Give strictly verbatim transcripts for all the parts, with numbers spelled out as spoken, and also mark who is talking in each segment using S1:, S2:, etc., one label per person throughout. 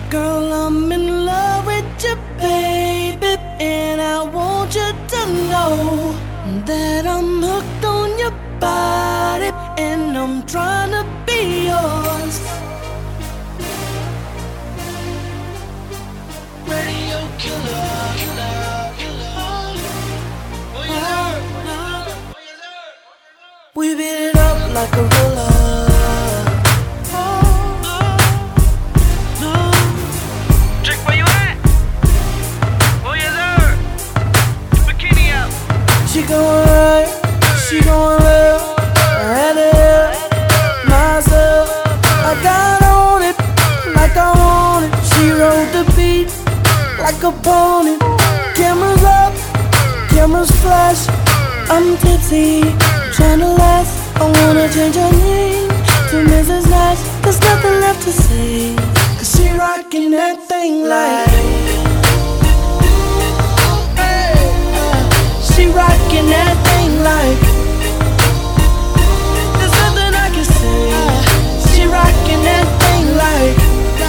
S1: Girl, I'm in love with you, baby, and I want you to know that I'm hooked on your body, and I'm trying to be yours. Radio killer, killer, killer. Oh, yeah. We beat it up like a gorilla. She gon' right, she gon' left, I had to help myself. I got on it like I want it. She rode the beat like a pony. Cameras up, cameras flash. I'm tipsy, tryna last. I wanna change her name to Missus Nash. There's nothing left to say, cause she rockin' that thing like. She rockin' that thing like. There's nothing I can say. She rockin' that thing like.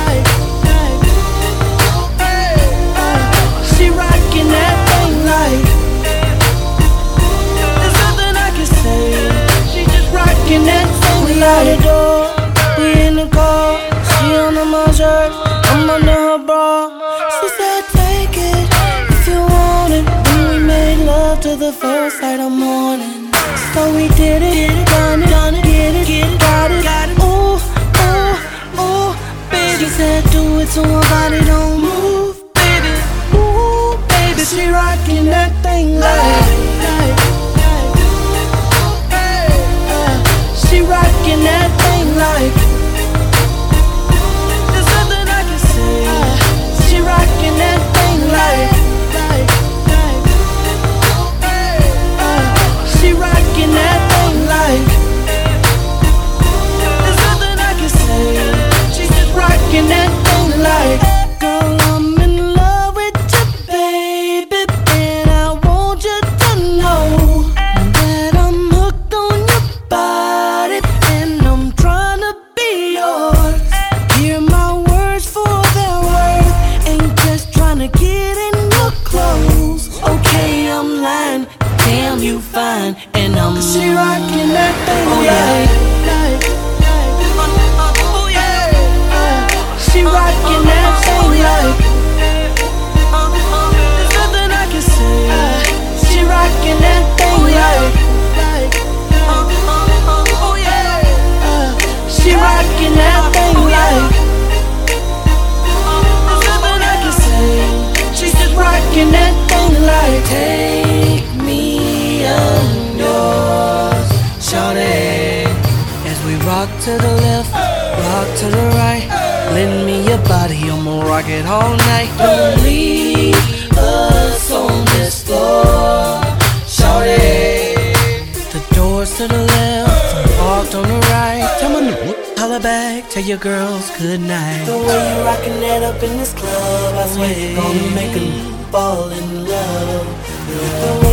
S1: She rockin' that thing like. There's nothing I can say. She just rockin' that thing like. We out the door, we in the car. She under my shirt, I'm under her bra. She said take it if you want it. Love to the first light of morning. So we did it, done it, done it, get it, get it, got it, got it. Ooh, ooh, ooh, baby. She said do it so my body don't move, baby. Ooh, baby. She rockin' that thing like. She rockin' that thing like. There's nothing I can say. She rockin' that thing like. She rockin' that thing like. There's nothing I can say. She's just rockin' that thing like. Girl, I'm in love with you, baby, and I want you to know that I'm hooked on your body, and I'm trying to be yours. Hear my words for their worth, ain't just trying to get in your clothes. Okay, I'm lying. Damn, you fine, and I'm. She rockin' that thing, oh yeah. Oh yeah. She rockin' that thing like. There's nothing I can say. She rockin' that thing like. Oh yeah. She rockin' that thing like. There's nothing I can say. She's just rockin' that thing like. Take me yours, shawty. As we rock to the left, rock to the right, lend me your body, I'ma rock it all night. Don't leave us on this floor, shawty. The doors to the left, I'm parked on the right. Tell my new, holla back, tell your girls good night. The way you rockin' that up in this club, I swear you're gonna make 'em fall in love. The